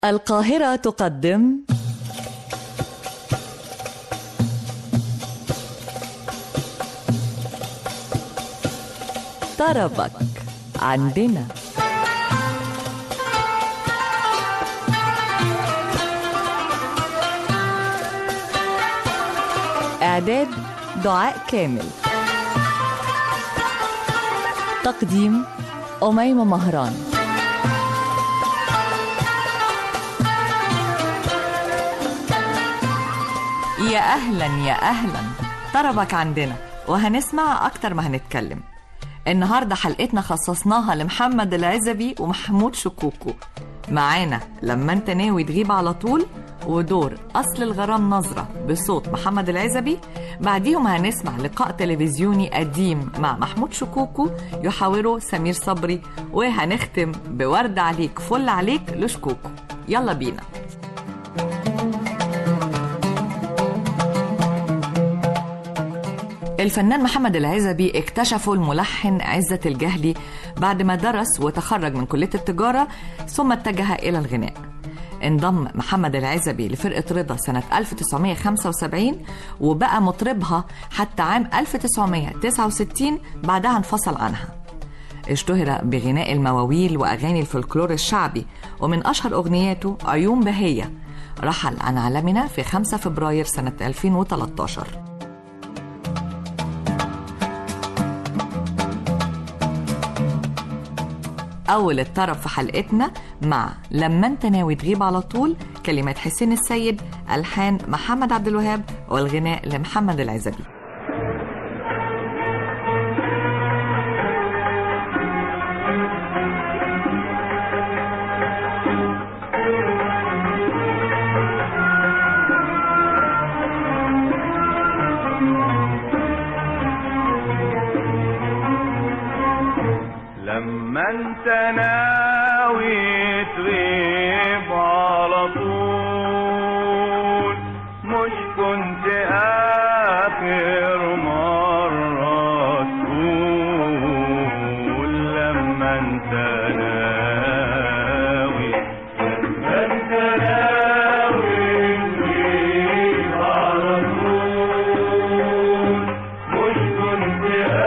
القاهرة تقدم طربك عندنا. إعداد دعاء كامل، تقديم أميمة مهران. يا أهلا يا أهلا، طربك عندنا وهنسمع أكتر ما هنتكلم. النهاردة حلقتنا خصصناها لمحمد العزبي ومحمود شكوكو. معانا لما انت ناوي تغيب على طول، ودور أصل الغرام نظرة بصوت محمد العزبي. بعديهم هنسمع لقاء تلفزيوني قديم مع محمود شكوكو يحاوره سمير صبري، وهنختم بورد عليك فل عليك لشكوكو. يلا بينا. الفنان محمد العزبي اكتشفه الملحن عزة الجهلي بعد ما درس وتخرج من كلية التجارة، ثم اتجه إلى الغناء. انضم محمد العزبي لفرقة رضا سنة 1975 وبقى مطربها حتى عام 1969، بعدها انفصل عنها. اشتهر بغناء المواويل وأغاني الفولكلور الشعبي، ومن أشهر أغنياته عيون بهية. رحل عن عالمنا في 5 فبراير سنة 2013. أول الطرب في حلقتنا مع لما انت ناوي تغيب على طول، كلمات حسين السيد، ألحان محمد عبد الوهاب، والغناء لمحمد العزبي. لما انت ناوي تغيب على طول، مش كنت آخر مرة تقول لما انت ناوي تغيب على طول، مش كنت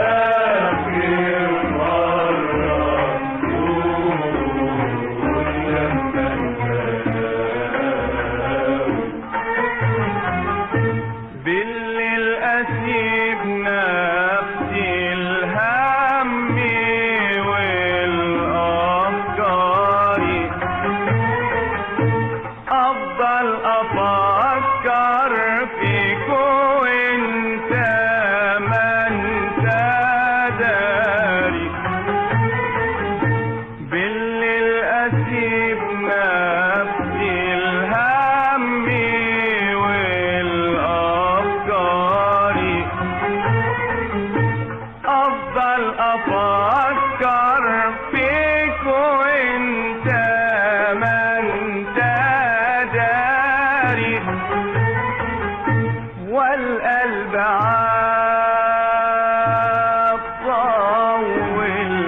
والقلب عطى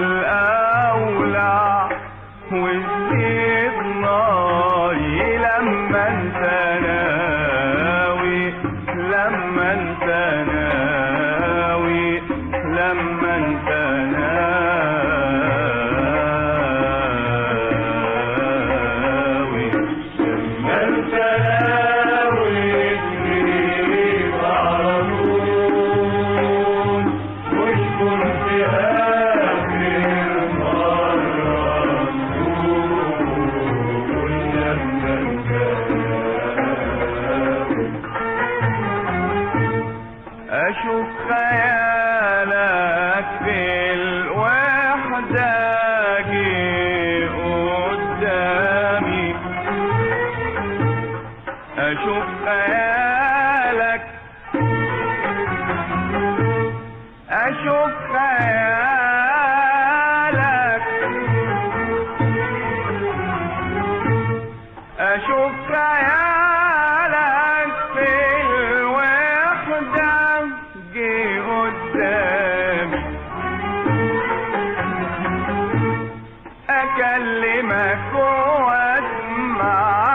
والأولع والزيت ناري. لما انت ناوي لما انت ناوي لما انت ناوي لما انت أشوف خيالك في الوحدة جي قدامي، أشوف خيالك، أشوف خيالك، أشوف خيالك في الوحدة جي قدامي. أكلمك واسمع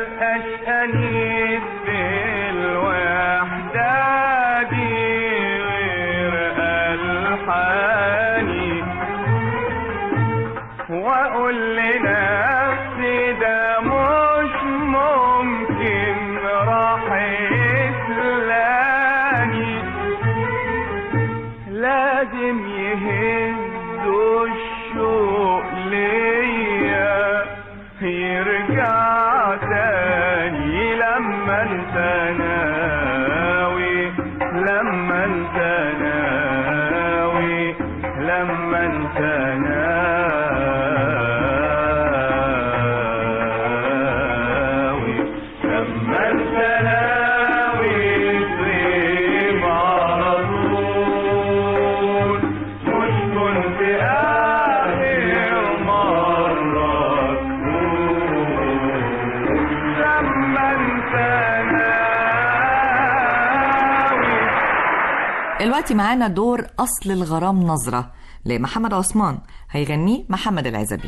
ملقاش أنيس بالوحدة دي غير ألحاني، وأقول لنفسي ده مش ممكن راح يسلاني، لازم يهزوا الشوق ليا يرجع تاني لما انت ناوي، لما انت ناوي، لما انت ناوي، لما انت ناوي تغيب على طول، مش كنت آخر مرة تقول لما انت ناوي. دلوقتي معانا دور أصل الغرام نظرة لمحمد عثمان، هيغنيه محمد العزبي.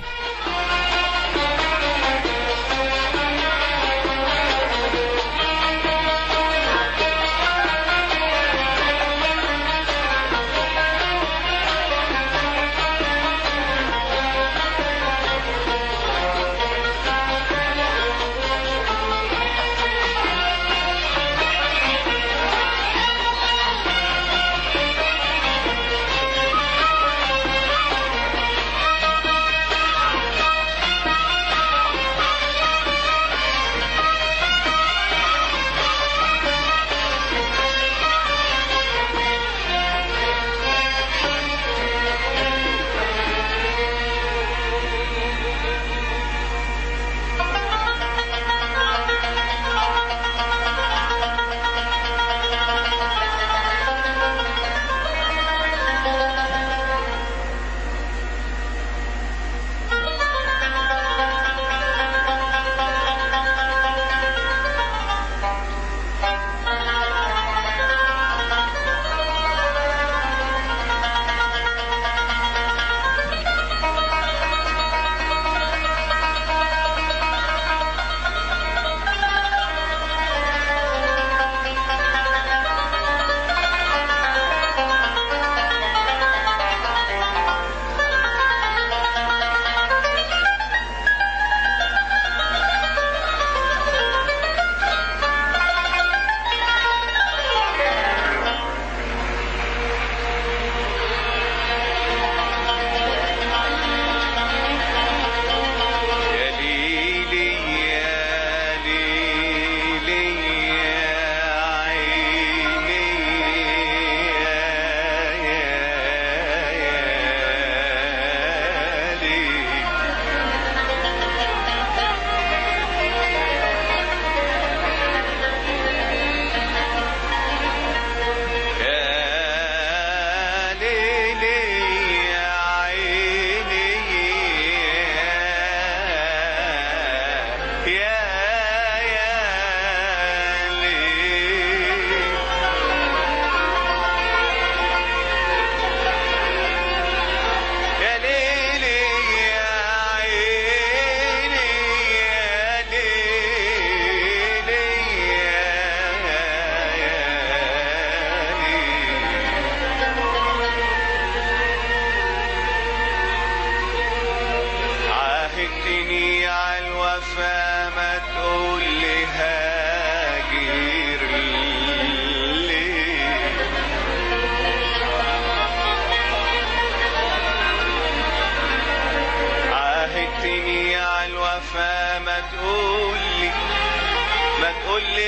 تقولي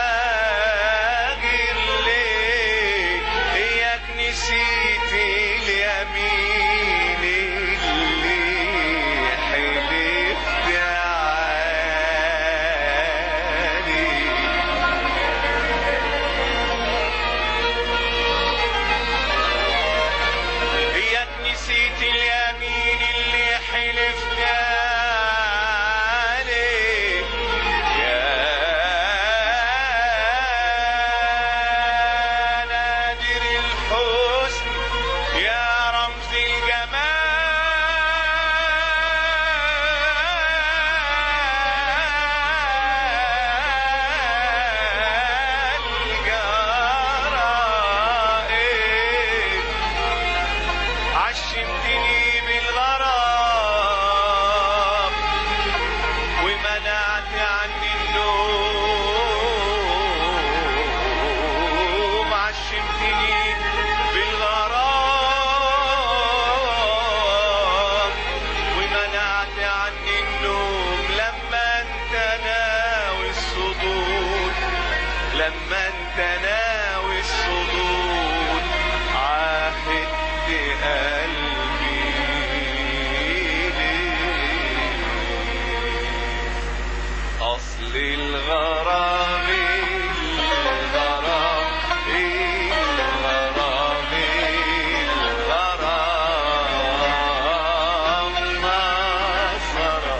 هاجر ليه، اياك نسيت اليمين اللي حلفت عليه. اياك نسيت اليمين اللي حلفت عليه. يا لما انت ناوي الصدود عاهدت قلبي ليه اصل الغرام الغرام الغرام الغرام مسرى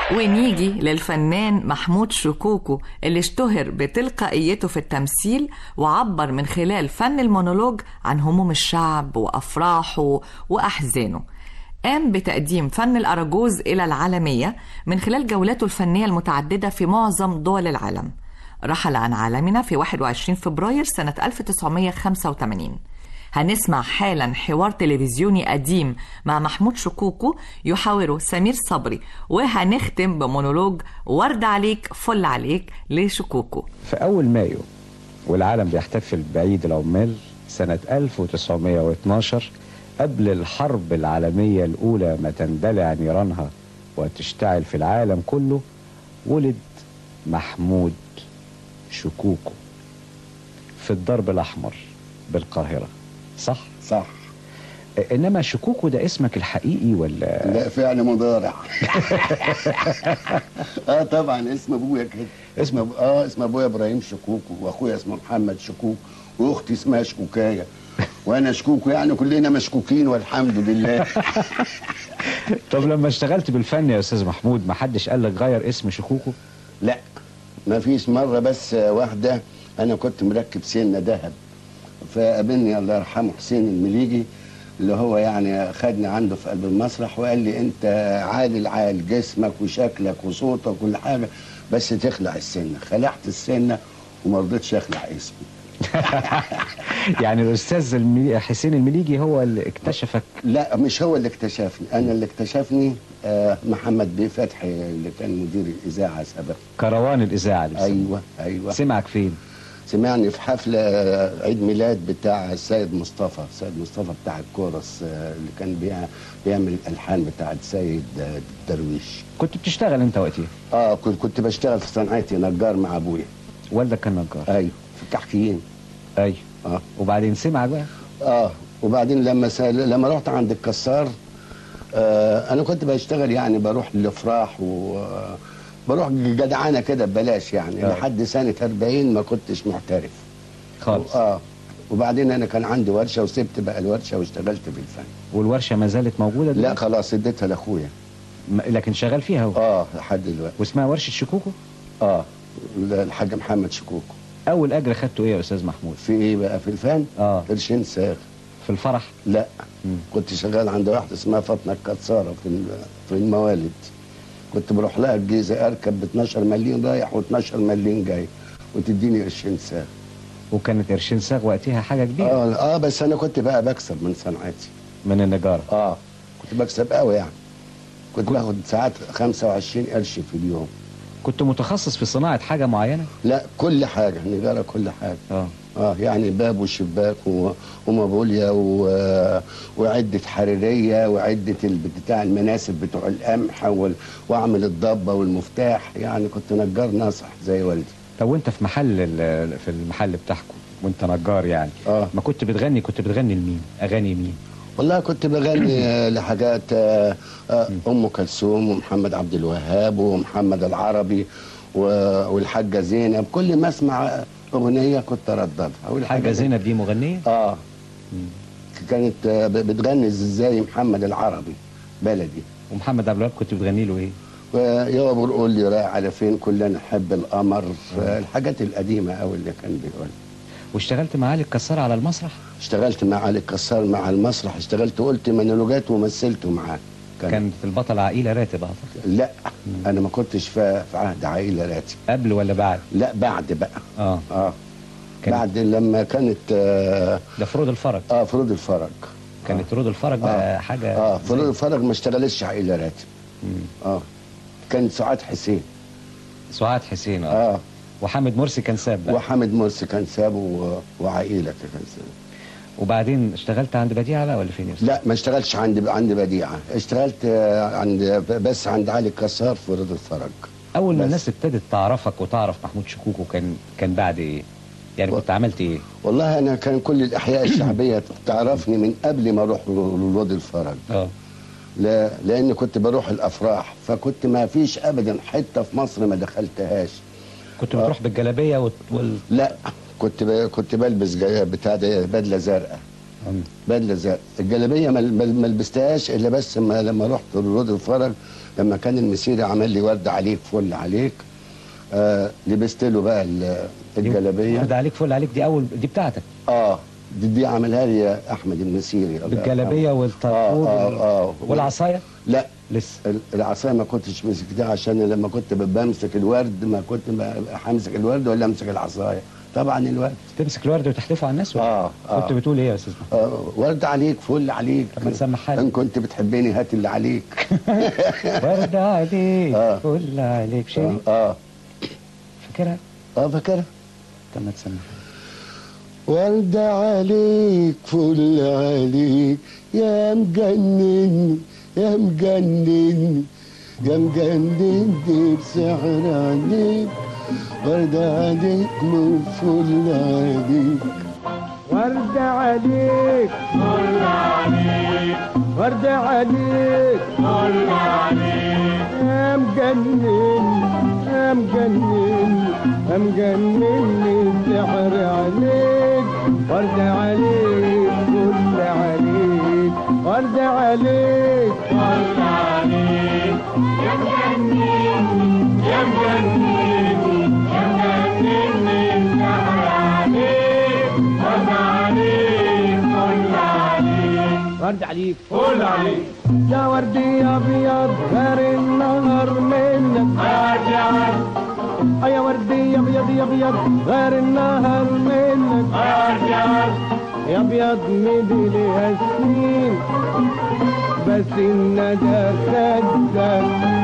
ونيجي للفنان محمود شكوكو اللي اشتهر بتلقائيته في التمثيل وعبر من خلال فن المونولوج عن هموم الشعب وأفراحه وأحزانه. قام بتقديم فن الأراجوز إلى العالمية من خلال جولاته الفنية المتعددة في معظم دول العالم. رحل عن عالمنا في 21 فبراير سنة 1985. هنسمع حالا حوار تلفزيوني قديم مع محمود شكوكو يحاوره سمير صبري، وهنختم بمونولوج ورد عليك فل عليك لشكوكو. في أول مايو والعالم بيحتفل بعيد العمال سنة 1912، قبل الحرب العالمية الأولى ما تندلع نيرانها وتشتعل في العالم كله، ولد محمود شكوكو في الدرب الأحمر بالقاهرة. صح؟ صح. إنما شكوكو ده اسمك الحقيقي ولا؟ لا، فعل مضارع. طبعا اسم ابويا كده. اسم ابويا ابراهيم شكوكو، واخويا اسمه محمد شكوكو، واختي اسمها شكوكايه، وانا شكوكو، يعني كلنا مشكوكين والحمد لله. طب لما اشتغلت بالفن يا استاذ محمود ما حدش قال لك غير اسم شكوكو؟ لا، ما فيش مره بس واحده. انا كنت مركب سنه ذهب، فقابلني الله يرحمه حسين المليجي، اللي هو يعني خدني عنده في قلب المسرح وقال لي انت عال العال، جسمك وشكلك وصوتك وكل حاجه، بس تخلع السنه. خلعت السنه وما رضيتش اخلع اسمي. يعني الاستاذ حسين المليجي هو اللي اكتشفك؟ لا، مش هو اللي اكتشفني، انا اللي اكتشفني محمد بيه فتحي اللي كان مدير الاذاعه سابقا، كروان الاذاعه. ايوه. سمعك فين؟ سمعني في حفله عيد ميلاد بتاع السيد مصطفى بتاع الكورس، اللي كان بيعمل الالحان بتاع السيد درويش. كنت بتشتغل انت وقتها؟ كنت بشتغل في صنعتي، نجار مع ابويا. والدك كان نجار؟ ايوه، في الكحكيين. ايوه. وبعدين سمعك بقى؟ وبعدين لما رحت عند الكسار، انا كنت بشتغل، يعني بروح للافراح بروح جدعانه كده ببلاش يعني. لحد سنه 40 ما كنتش محترف خالص. وبعدين انا كان عندي ورشه وسبت بقى الورشه واشتغلت بالفن. والورشه ما زالت موجوده دلوقتي؟ لا خلاص، اديتها لاخويا. لكن شغال فيها هو؟ لحد دلوقتي. واسمها ورشه شكوكو؟ الحاج محمد شكوكو. اول اجر خدته ايه يا استاذ محمود؟ في ايه بقى؟ في الفن؟ قرشين ساغ. في الفرح؟ لا. كنت شغال عند واحده اسمها فاطمه الكساره في الموالد. كنت بروح لها الجيزه، اركب ب 12 مليون رايح و12 مليون جاي، وتديني قرشين ساغ. وكانت قرشين ساغ وقتها حاجه كبيره. بس انا كنت بقى بكسب من صنعتي، من النجاره. كنت بكسب قوي يعني. كنت باخد ساعات 25 قرش في اليوم. كنت متخصص في صناعه حاجه معينه؟ لا، كل حاجه، نجاره كل حاجه. يعني باب وشباك ومابوليا وعده حريريه وعده بتاع المناسب بتوع القمح واعمل الضبه والمفتاح. يعني كنت نجار ناصح زي والدي. طب وانت في المحل بتاعكم وانت نجار يعني، ما كنت بتغني لمين؟ اغاني مين؟ والله كنت بغني لحاجات ام كلثوم ومحمد عبد الوهاب ومحمد العربي والحاجه زينب. كل ما اسمع اغنيه كنت ارددها. الحاجه زينب دي مغنيه؟ كانت بتغني زي محمد العربي بلدي. ومحمد عبد الوهاب كنت بتغني له ايه؟ يا ابو قول لي رايح على فين، كلنا نحب القمر. الحاجات القديمه قوي اللي كان بيقولها. واشتغلت مع علي الكسار على المسرح؟ اشتغلت مع علي الكسار مع المسرح، اشتغلت قلت مونولوجات ومثلته معاه. كانت البطل عائله راتب اعتقد؟ لا، انا ما كنتش في عهد عائله راتب. قبل ولا بعد؟ لا، بعد بقى. بعد لما كانت ده فروض الفرج. فروض الفرج. كانت فروض الفرج بقى حاجه. فروض الفرج ما اشتغلتش عائله راتب. كانت سعاد حسين. وحامد مرسي كان ساب بقى. وحامد مرسي كان ساب وعائله كان ساب. وبعدين اشتغلت عند بديعه بقى ولا فين؟ لا، ما اشتغلتش عند بديعه، اشتغلت بس عند علي الكسار في فروض الفرج. اول ما الناس ابتدت تعرفك وتعرف محمود شكوكو كان بعد ايه؟ يعني كنت عملت ايه؟ والله انا كان كل الاحياء الشعبيه تعرفني من قبل ما اروح لوادي الفرج. لان كنت بروح الافراح، فكنت ما فيش ابدا حته في مصر ما دخلتهاش. كنت بتروح بالجلابيه لا، كنت بلبس بتاع بدله زرقاء. بدله زرقاء. الجلابيه ما لبستهاش الا بس لما رحت الرود الفرج، لما كان المسيري عمل لي ورد عليك فل عليك، لبست له بقى الجلابيه. ورد عليك فل عليك دي بتاعتك؟ دي عملها لي احمد المسيري بالجلابيه والطرقوع والعصايه؟ لا لسه العصايه ما كنتش مسكتها، عشان لما كنت بمسك الورد ما كنت همسك الورد ولا امسك العصايه. طبعا الورد تمسك الورد وتحدفه على الناس ولا كنت بتقول ايه يا استاذ؟ ورد عليك فل عليك. طب ما تسمعها لي. ان كنت بتحبني هات اللي عليك. ورد عليك فل عليك شيء. فاكرها؟ فاكرها. طب ما تسمعها. ورد عليك فل عليك يا مجنني يا مجنني يا مجنني بسحر عليك، ورد عليك فل عليك، ورد عليك فل عليك، ورد عليك فل عليك يا مجنني يا مجنني يا مجنني بسحر عليك، ورد عليك فل عليك، ورد عليك فل عليك يا مجنني يا مجنني يا مجنني بسحر عليك، ورد عليك فل عليك، ورد عليك فل عليك يا وردي ابيض غير النهر منك يا وردي يا ابيض يا ابيض غير النهر منك يا ابيض مدي لها سنين بس الندى خدك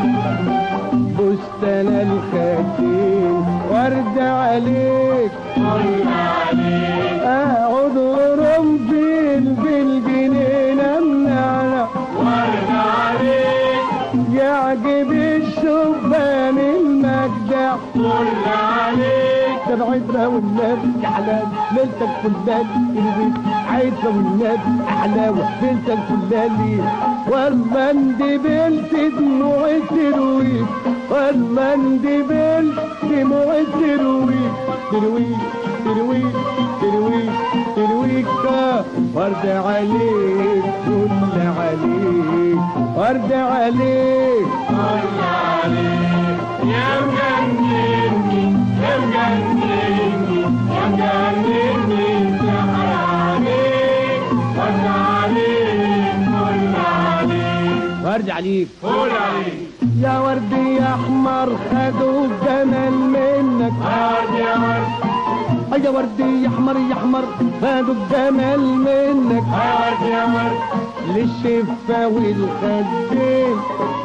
بستان الخدين، ورد عليك فل عليك اقعد ورمبيل بالجنينه منعنع، ورد عليك يعجب الشبان المجدع فل عليك، تبعدها والنبي احلى ليلتك فلان البيت عايزه والنبي احلى ليلتك فلان، والله اندبلت دموع الترويج، والله اندبلت دموع الترويج، ترويج ترويج ترويج ترويج ورد عليك فل عليك، ورد عليك فل عليك يا مجنني يا مجنني يا مجنني سحر عليك، ورد عليك فل عليك، ورد عليك فل عليك يا وردي يا احمر خدوا الجمال منك، يا ورد يا وردي يا احمر يا احمر خدوا الجمال منك، يا ورد للشفا والخدين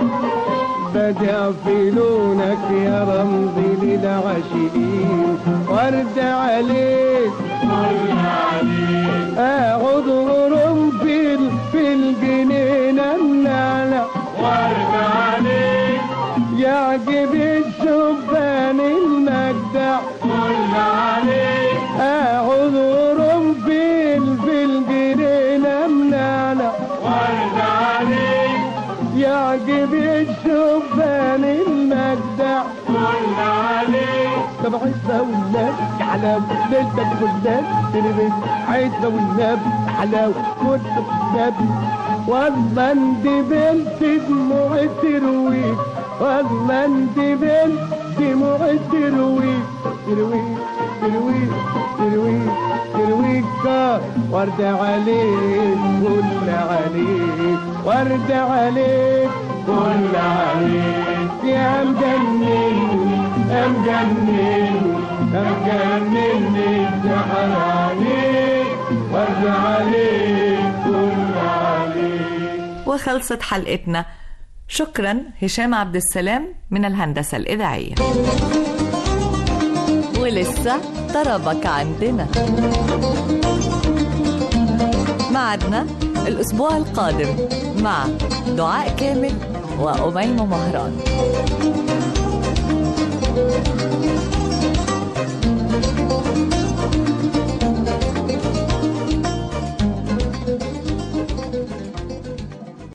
بدع في لونك يا رمزي للعاشقين، ورد عليك فل عليك اقعد ورمبيل في الجنينه منعنع، ورد عليك يعجب الشبان المجدع فل عليك اقعد ورمبيل في الجنينه منعنع، ورد عليك يعجب الشبان المجدع فل عليك، تبعتها والنبي احلى ليلتك فلان تلبس عايزه والنبي احلى كنت النبي، والله اندبلت دموع الترويج، والله اندبلت دموع الترويج، ترويج ترويج ترويج ترويج ورد عليك فل عليك، ورد عليك فل عليك يا مجنني يا مجنني يا مجنني سحر عليك، ورد عليك فل عليك. وخلصت حلقتنا. شكرا هشام عبد السلام من الهندسة الإذاعية. ولسه طربك عندنا، معدنا الأسبوع القادم مع دعاء كامل وأميمة مهران.